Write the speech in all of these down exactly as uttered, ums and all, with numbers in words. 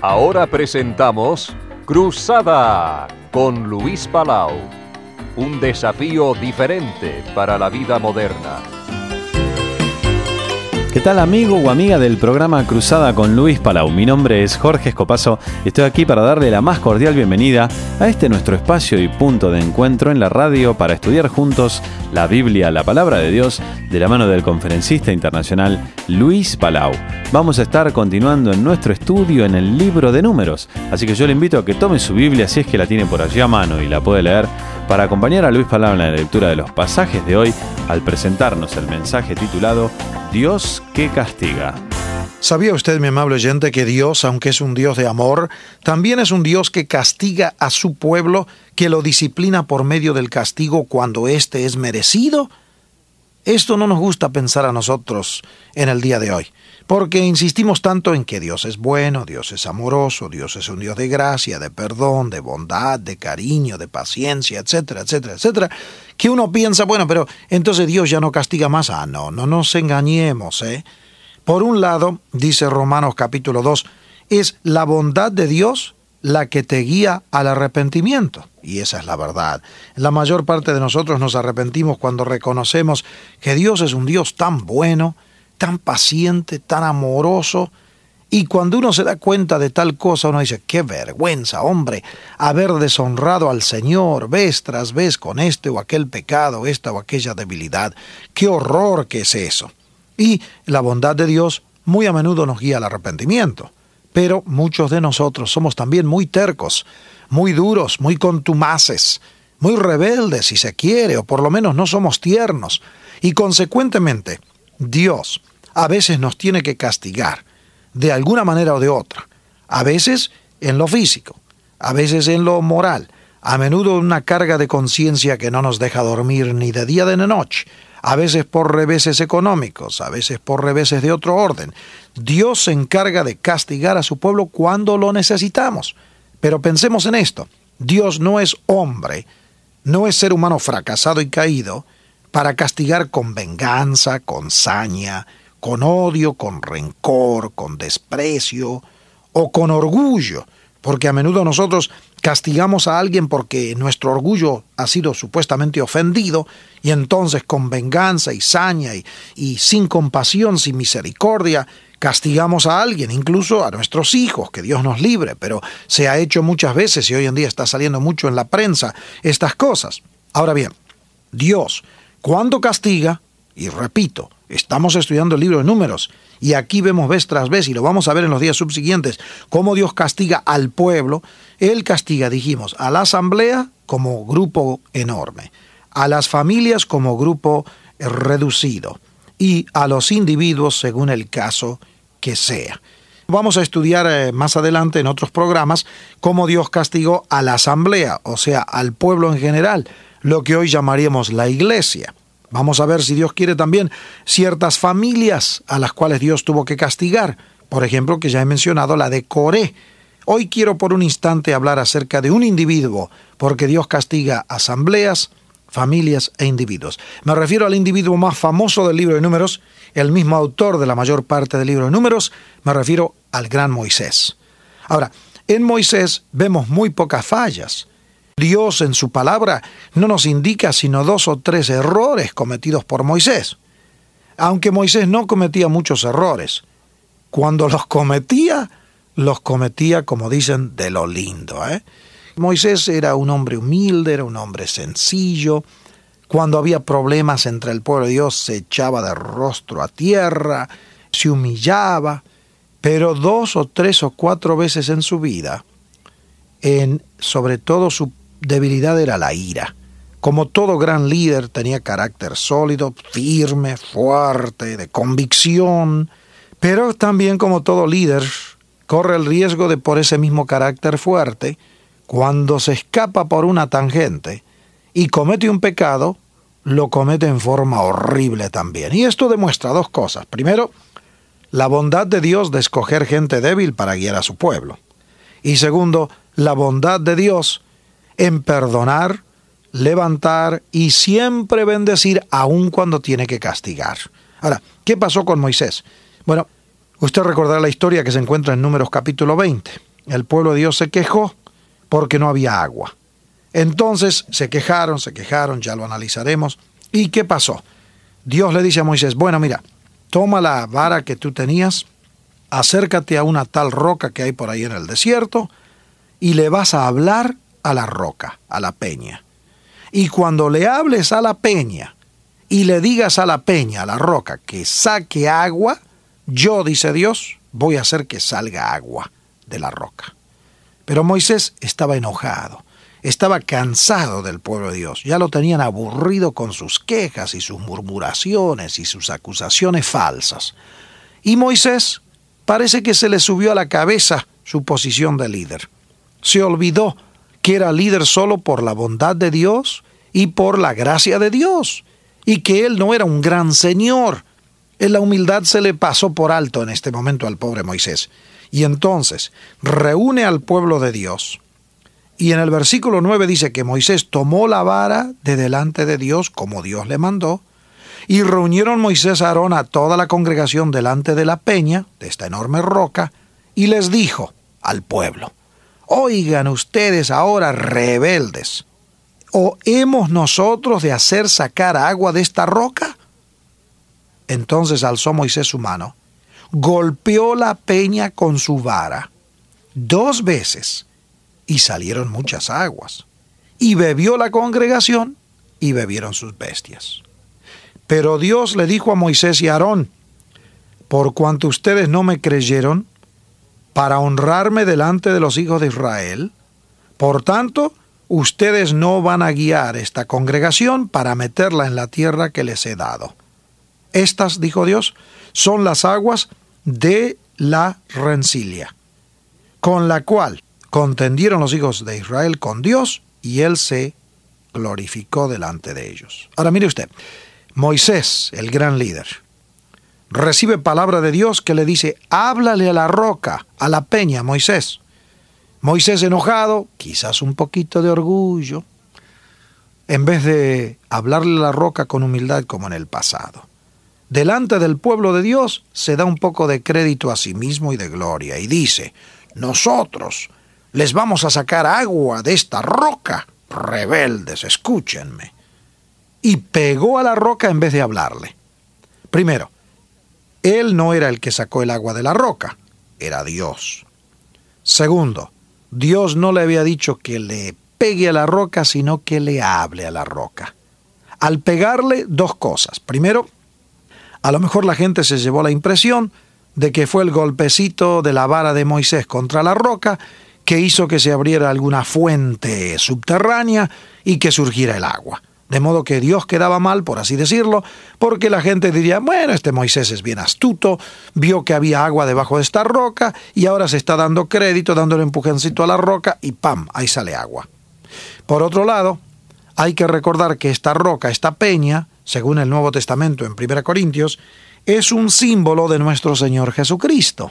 Ahora presentamos Cruzada con Luis Palau. Un desafío diferente para la vida moderna. ¿Qué tal, amigo o amiga del programa Cruzada con Luis Palau? Mi nombre es Jorge Escopazo y estoy aquí para darle la más cordial bienvenida a este nuestro espacio y punto de encuentro en la radio para estudiar juntos la Biblia, la Palabra de Dios, de la mano del conferencista internacional Luis Palau. Vamos a estar continuando en nuestro estudio en el libro de Números, así que yo le invito a que tome su Biblia, si es que la tiene por allí a mano y la puede leer, para acompañar a Luis Palau en la lectura de los pasajes de hoy al presentarnos el mensaje titulado Dios que castiga. ¿Sabía usted, mi amable oyente, que Dios, aunque es un Dios de amor, también es un Dios que castiga a su pueblo, que lo disciplina por medio del castigo cuando éste es merecido? Esto no nos gusta pensar a nosotros en el día de hoy, porque insistimos tanto en que Dios es bueno, Dios es amoroso, Dios es un Dios de gracia, de perdón, de bondad, de cariño, de paciencia, etcétera, etcétera, etcétera, que uno piensa, bueno, pero entonces Dios ya no castiga más. Ah, no, no nos engañemos, ¿eh? Por un lado, dice Romanos capítulo dos, es la bondad de Dios la que te guía al arrepentimiento. Y esa es la verdad. La mayor parte de nosotros nos arrepentimos cuando reconocemos que Dios es un Dios tan bueno, tan paciente, tan amoroso. Y cuando uno se da cuenta de tal cosa, uno dice, qué vergüenza, hombre, haber deshonrado al Señor vez tras vez con este o aquel pecado, esta o aquella debilidad. Qué horror que es eso. Y la bondad de Dios muy a menudo nos guía al arrepentimiento. Pero muchos de nosotros somos también muy tercos, muy duros, muy contumaces, muy rebeldes si se quiere, o por lo menos no somos tiernos. Y consecuentemente, Dios a veces nos tiene que castigar, de alguna manera o de otra. A veces en lo físico, a veces en lo moral, a menudo una carga de conciencia que no nos deja dormir ni de día ni de noche. A veces por reveses económicos, a veces por reveses de otro orden. Dios se encarga de castigar a su pueblo cuando lo necesitamos. Pero pensemos en esto, Dios no es hombre, no es ser humano fracasado y caído para castigar con venganza, con saña, con odio, con rencor, con desprecio o con orgullo. Porque a menudo nosotros castigamos a alguien porque nuestro orgullo ha sido supuestamente ofendido, y entonces con venganza y saña y, y sin compasión, sin misericordia, castigamos a alguien, incluso a nuestros hijos, que Dios nos libre, pero se ha hecho muchas veces y hoy en día está saliendo mucho en la prensa estas cosas. Ahora bien, Dios, cuando castiga, y repito, estamos estudiando el libro de Números, y aquí vemos vez tras vez, y lo vamos a ver en los días subsiguientes, cómo Dios castiga al pueblo. Él castiga, dijimos, a la asamblea como grupo enorme, a las familias como grupo reducido, y a los individuos según el caso que sea. Vamos a estudiar eh, más adelante en otros programas cómo Dios castigó a la asamblea, o sea, al pueblo en general, lo que hoy llamaríamos la iglesia. Vamos a ver, si Dios quiere, también ciertas familias a las cuales Dios tuvo que castigar. Por ejemplo, que ya he mencionado, la de Coré. Hoy quiero por un instante hablar acerca de un individuo, porque Dios castiga asambleas, familias e individuos. Me refiero al individuo más famoso del libro de Números, el mismo autor de la mayor parte del libro de Números. Me refiero al gran Moisés. Ahora, en Moisés vemos muy pocas fallas. Dios en su palabra no nos indica sino dos o tres errores cometidos por Moisés. Aunque Moisés no cometía muchos errores, cuando los cometía, los cometía, como dicen, de lo lindo, ¿eh? Moisés era un hombre humilde, era un hombre sencillo. Cuando había problemas entre el pueblo de Dios, se echaba de rostro a tierra, se humillaba, pero dos o tres o cuatro veces en su vida, en sobre todo su debilidad era la ira. Como todo gran líder, tenía carácter sólido, firme, fuerte, de convicción, pero también, como todo líder, corre el riesgo de, por ese mismo carácter fuerte, cuando se escapa por una tangente y comete un pecado, lo comete en forma horrible también. Y esto demuestra dos cosas. Primero, la bondad de Dios de escoger gente débil para guiar a su pueblo. Y segundo, la bondad de Dios en perdonar, levantar y siempre bendecir, aun cuando tiene que castigar. Ahora, ¿qué pasó con Moisés? Bueno, usted recordará la historia que se encuentra en Números capítulo veinte. el pueblo de Dios se quejó porque no había agua. Entonces se quejaron, se quejaron, ya lo analizaremos. ¿Y qué pasó? Dios le dice a Moisés, bueno, mira, toma la vara que tú tenías, acércate a una tal roca que hay por ahí en el desierto y le vas a hablar a la roca, a la peña. Y cuando le hables a la peña y le digas a la peña, a la roca, que saque agua, yo, dice Dios, voy a hacer que salga agua de la roca. Pero Moisés estaba enojado, estaba cansado del pueblo de Dios. Ya lo tenían aburrido con sus quejas y sus murmuraciones y sus acusaciones falsas. Y Moisés parece que se le subió a la cabeza su posición de líder. Se olvidó que era líder solo por la bondad de Dios y por la gracia de Dios, y que él no era un gran señor. En la humildad se le pasó por alto en este momento al pobre Moisés. Y entonces reúne al pueblo de Dios. Y en el versículo nueve dice que Moisés tomó la vara de delante de Dios como Dios le mandó. Y reunieron Moisés y Aarón a toda la congregación delante de la peña, de esta enorme roca, y les dijo al pueblo, oigan ustedes ahora rebeldes, ¿o hemos nosotros de hacer sacar agua de esta roca? Entonces alzó Moisés su mano, golpeó la peña con su vara dos veces, y salieron muchas aguas, y bebió la congregación, y bebieron sus bestias. Pero Dios le dijo a Moisés y a Aarón, por cuanto ustedes no me creyeron, para honrarme delante de los hijos de Israel, por tanto, ustedes no van a guiar esta congregación para meterla en la tierra que les he dado. Estas, dijo Dios, son las aguas de la rencilla, con la cual contendieron los hijos de Israel con Dios, y él se glorificó delante de ellos. Ahora mire usted, Moisés, el gran líder, recibe palabra de Dios que le dice, háblale a la roca, a la peña, Moisés. Moisés enojado, quizás un poquito de orgullo, en vez de hablarle a la roca con humildad como en el pasado. Delante del pueblo de Dios se da un poco de crédito a sí mismo y de gloria, y dice, nosotros les vamos a sacar agua de esta roca, rebeldes, escúchenme. Y pegó a la roca en vez de hablarle. Primero, él no era el que sacó el agua de la roca, era Dios. Segundo, Dios no le había dicho que le pegue a la roca, sino que le hable a la roca. Al pegarle, dos cosas. Primero, a lo mejor la gente se llevó la impresión de que fue el golpecito de la vara de Moisés contra la roca que hizo que se abriera alguna fuente subterránea y que surgiera el agua. De modo que Dios quedaba mal, por así decirlo, porque la gente diría, bueno, este Moisés es bien astuto, vio que había agua debajo de esta roca y ahora se está dando crédito, dándole empujoncito a la roca y ¡pam!, ahí sale agua. Por otro lado, hay que recordar que esta roca, esta peña, según el Nuevo Testamento en primera Corintios, es un símbolo de nuestro Señor Jesucristo.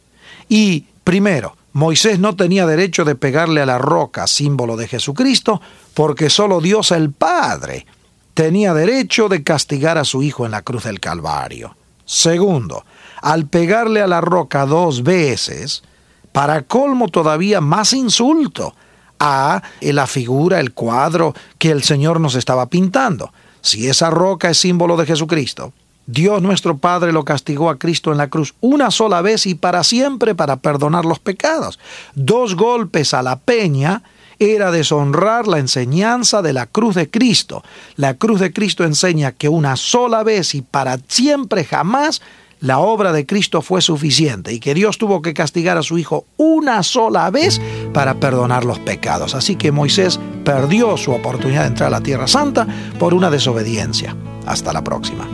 Y, primero, Moisés no tenía derecho de pegarle a la roca, símbolo de Jesucristo, porque solo Dios el Padre tenía derecho de castigar a su Hijo en la cruz del Calvario. Segundo, al pegarle a la roca dos veces, para colmo todavía más insulto a la figura, el cuadro que el Señor nos estaba pintando. Si esa roca es símbolo de Jesucristo, Dios nuestro Padre lo castigó a Cristo en la cruz una sola vez y para siempre para perdonar los pecados. Dos golpes a la peña era deshonrar la enseñanza de la cruz de Cristo. La cruz de Cristo enseña que una sola vez y para siempre jamás la obra de Cristo fue suficiente y que Dios tuvo que castigar a su Hijo una sola vez para perdonar los pecados. Así que Moisés perdió su oportunidad de entrar a la Tierra Santa por una desobediencia. Hasta la próxima.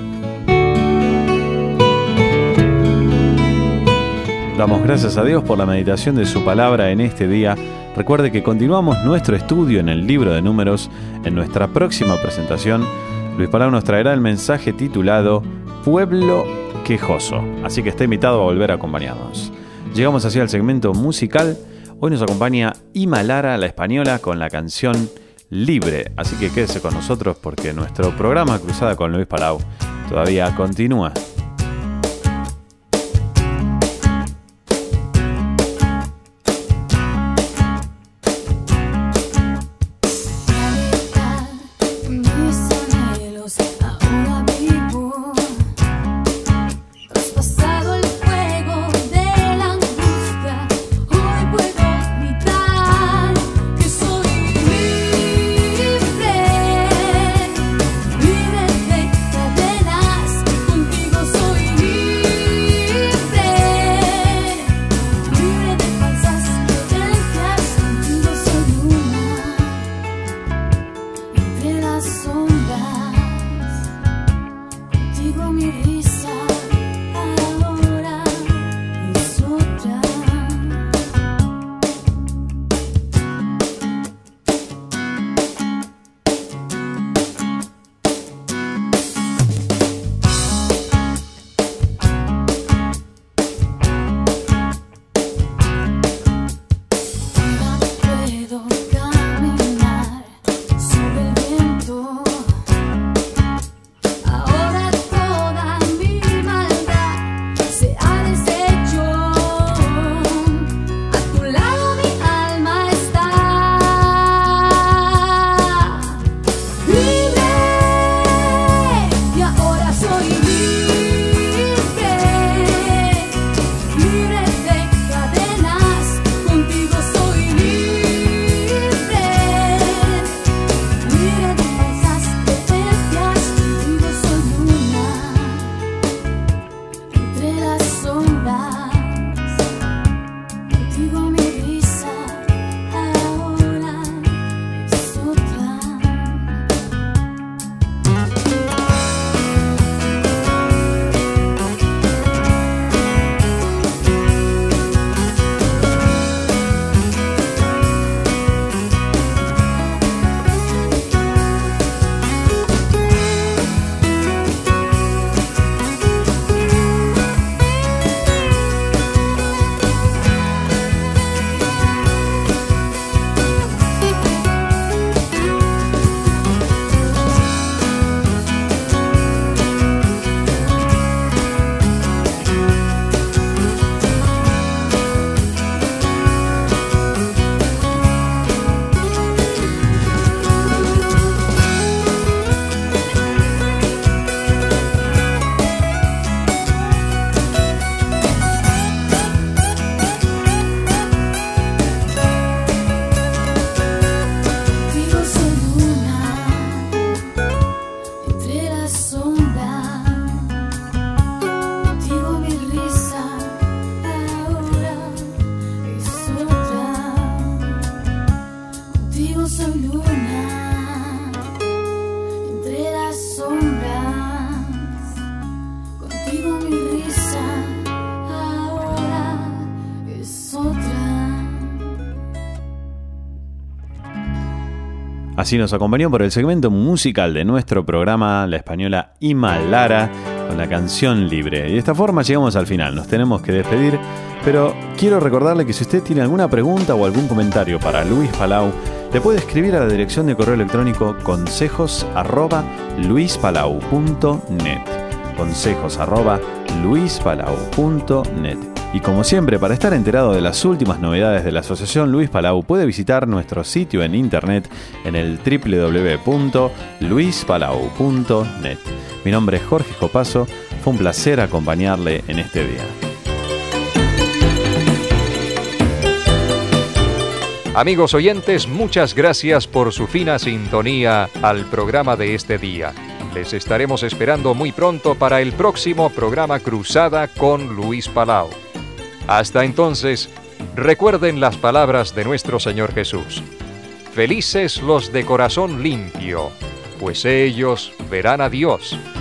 Damos gracias a Dios por la meditación de su palabra en este día. Recuerde que continuamos nuestro estudio en el libro de Números. En nuestra próxima presentación, Luis Palau nos traerá el mensaje titulado Pueblo Quejoso. Así que está invitado a volver a acompañarnos. Llegamos así al segmento musical. Hoy nos acompaña Ima Lara, la española, con la canción Libre. Así que quédese con nosotros porque nuestro programa Cruzada con Luis Palau todavía continúa. Así nos acompañó por el segmento musical de nuestro programa, la española Ima Lara, con la canción Libre. Y de esta forma llegamos al final, nos tenemos que despedir, pero quiero recordarle que si usted tiene alguna pregunta o algún comentario para Luis Palau, le puede escribir a la dirección de correo electrónico consejos arroba luispalau punto net. Consejos arroba luispalau punto net. Y como siempre, para estar enterado de las últimas novedades de la Asociación Luis Palau, puede visitar nuestro sitio en internet en el doble u doble u doble u punto luispalau punto net. Mi nombre es Jorge Copazo, fue un placer acompañarle en este día. Amigos oyentes, muchas gracias por su fina sintonía al programa de este día. Les estaremos esperando muy pronto para el próximo programa Cruzada con Luis Palau. Hasta entonces, recuerden las palabras de nuestro Señor Jesús. Felices los de corazón limpio, pues ellos verán a Dios.